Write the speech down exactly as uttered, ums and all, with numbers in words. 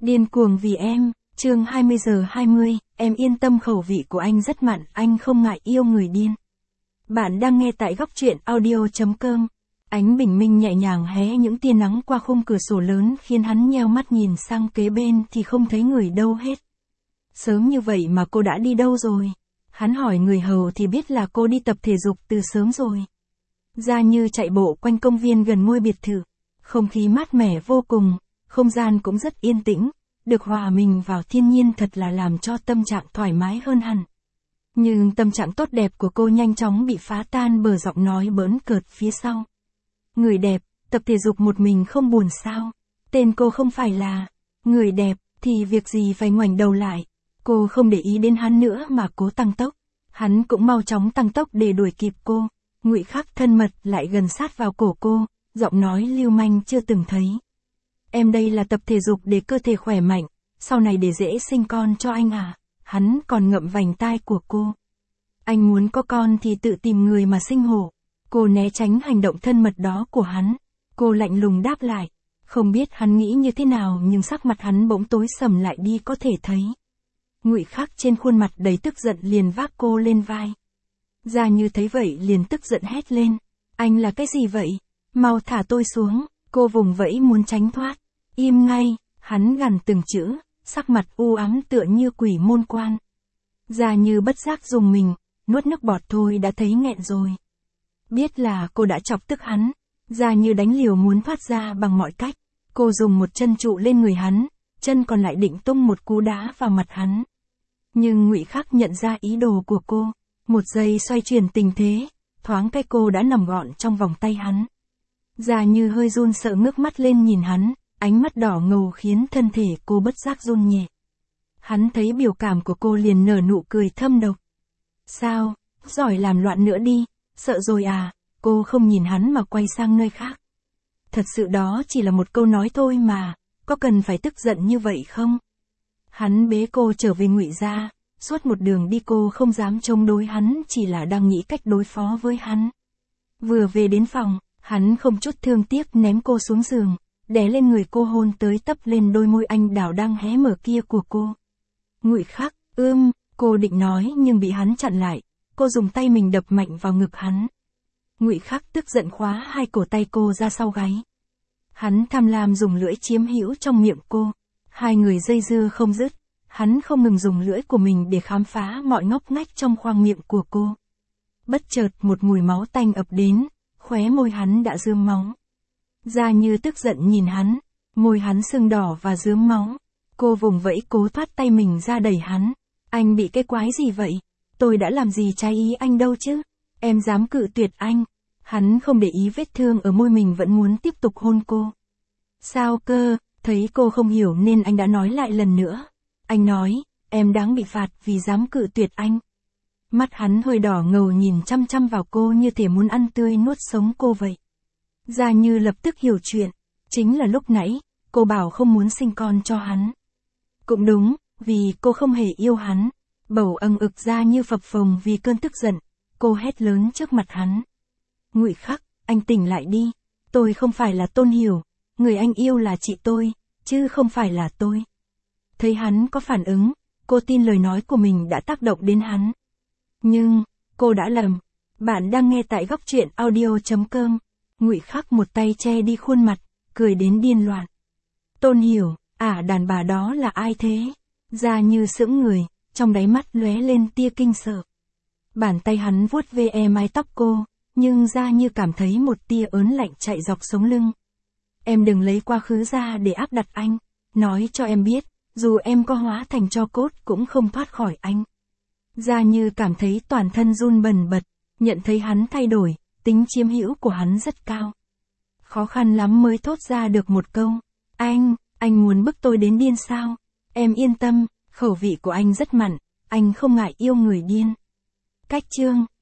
Điên cuồng vì em, chương hai mươi giờ hai mươi, em yên tâm khẩu vị của anh rất mặn, anh không ngại yêu người điên. Bạn đang nghe tại góc truyện audio.com. Ánh bình minh nhẹ nhàng hé những tia nắng qua khung cửa sổ lớn khiến hắn nheo mắt nhìn sang kế bên thì không thấy người đâu hết. Sớm như vậy mà cô đã đi đâu rồi? Hắn hỏi người hầu thì biết là cô đi tập thể dục từ sớm rồi. Ra như chạy bộ quanh công viên gần ngôi biệt thự. Không khí mát mẻ vô cùng, không gian cũng rất yên tĩnh, được hòa mình vào thiên nhiên thật là làm cho tâm trạng thoải mái hơn hẳn. Nhưng tâm trạng tốt đẹp của cô nhanh chóng bị phá tan bởi giọng nói bỡn cợt phía sau. Người đẹp, tập thể dục một mình không buồn sao? Tên cô không phải là người đẹp, thì việc gì phải ngoảnh đầu lại. Cô không để ý đến hắn nữa mà cố tăng tốc. Hắn cũng mau chóng tăng tốc để đuổi kịp cô. Ngụy Khắc thân mật lại gần sát vào cổ cô, giọng nói lưu manh chưa từng thấy. Em đây là tập thể dục để cơ thể khỏe mạnh, sau này để dễ sinh con cho anh à? Hắn còn ngậm vành tai của cô. Anh muốn có con thì tự tìm người mà sinh hộ. Cô né tránh hành động thân mật đó của hắn. Cô lạnh lùng đáp lại. Không biết hắn nghĩ như thế nào nhưng sắc mặt hắn bỗng tối sầm lại đi có thể thấy. Ngụy Khắc trên khuôn mặt đầy tức giận liền vác cô lên vai. Ra như thấy vậy liền tức giận hét lên. Anh là cái gì vậy? Mau thả tôi xuống. Cô vùng vẫy muốn tránh thoát. Im ngay, hắn gằn từng chữ, sắc mặt u ám tựa như quỷ môn quan. Ra như bất giác dùng mình, nuốt nước bọt thôi đã thấy nghẹn rồi. Biết là cô đã chọc tức hắn, ra như đánh liều muốn thoát ra bằng mọi cách. Cô dùng một chân trụ lên người hắn, chân còn lại định tung một cú đá vào mặt hắn. Nhưng Ngụy Khắc nhận ra ý đồ của cô, một giây xoay chuyển tình thế, thoáng cái cô đã nằm gọn trong vòng tay hắn. Ra như hơi run sợ ngước mắt lên nhìn hắn, ánh mắt đỏ ngầu khiến thân thể cô bất giác run nhẹ. Hắn thấy biểu cảm của cô liền nở nụ cười thâm độc. Sao, giỏi làm loạn nữa đi, sợ rồi à? Cô không nhìn hắn mà quay sang nơi khác. Thật sự đó chỉ là một câu nói thôi mà, có cần phải tức giận như vậy không? Hắn bế cô trở về Ngụy gia, suốt một đường đi cô không dám chống đối hắn, chỉ là đang nghĩ cách đối phó với hắn. Vừa về đến phòng, hắn không chút thương tiếc ném cô xuống giường, đè lên người cô hôn tới tấp lên đôi môi anh đào đang hé mở kia của cô. Ngụy Khắc, ưm, cô định nói nhưng bị hắn chặn lại, cô dùng tay mình đập mạnh vào ngực hắn. Ngụy Khắc tức giận khóa hai cổ tay cô ra sau gáy. Hắn tham lam dùng lưỡi chiếm hữu trong miệng cô, hai người dây dưa không dứt, hắn không ngừng dùng lưỡi của mình để khám phá mọi ngóc ngách trong khoang miệng của cô. Bất chợt một mùi máu tanh ập đến, khóe môi hắn đã rơm máu. Ra như tức giận nhìn hắn, môi hắn sưng đỏ và rớm máu. Cô vùng vẫy cố thoát tay mình ra đẩy hắn. Anh bị cái quái gì vậy? Tôi đã làm gì trái ý anh đâu chứ? Em dám cự tuyệt anh. Hắn không để ý vết thương ở môi mình vẫn muốn tiếp tục hôn cô. Sao cơ? Thấy cô không hiểu nên anh đã nói lại lần nữa. Anh nói, em đáng bị phạt vì dám cự tuyệt anh. Mắt hắn hơi đỏ ngầu nhìn chăm chăm vào cô như thể muốn ăn tươi nuốt sống cô vậy. Ra như lập tức hiểu chuyện. Chính là lúc nãy, cô bảo không muốn sinh con cho hắn. Cũng đúng, vì cô không hề yêu hắn. Bầu âng ực ra như phập phồng vì cơn tức giận. Cô hét lớn trước mặt hắn. Ngụy Khắc, anh tỉnh lại đi. Tôi không phải là Tôn Hiểu. Người anh yêu là chị tôi, chứ không phải là tôi. Thấy hắn có phản ứng, cô tin lời nói của mình đã tác động đến hắn. Nhưng, cô đã lầm. Bạn đang nghe tại góc truyện audio.com. Ngụy Khắc một tay che đi khuôn mặt, cười đến điên loạn. Tôn Hiểu, à đàn bà đó là ai thế? Ra như sững người, trong đáy mắt lóe lên tia kinh sợ. Bàn tay hắn vuốt ve mái tóc cô, nhưng ra như cảm thấy một tia ớn lạnh chạy dọc sống lưng. Em đừng lấy quá khứ ra để áp đặt anh. Nói cho em biết, dù em có hóa thành tro cốt cũng không thoát khỏi anh. Ra như cảm thấy toàn thân run bần bật, nhận thấy hắn thay đổi, tính chiếm hữu của hắn rất cao. Khó khăn lắm mới thốt ra được một câu. Anh, anh muốn bức tôi đến điên sao? Em yên tâm, khẩu vị của anh rất mặn, anh không ngại yêu người điên. Cách chương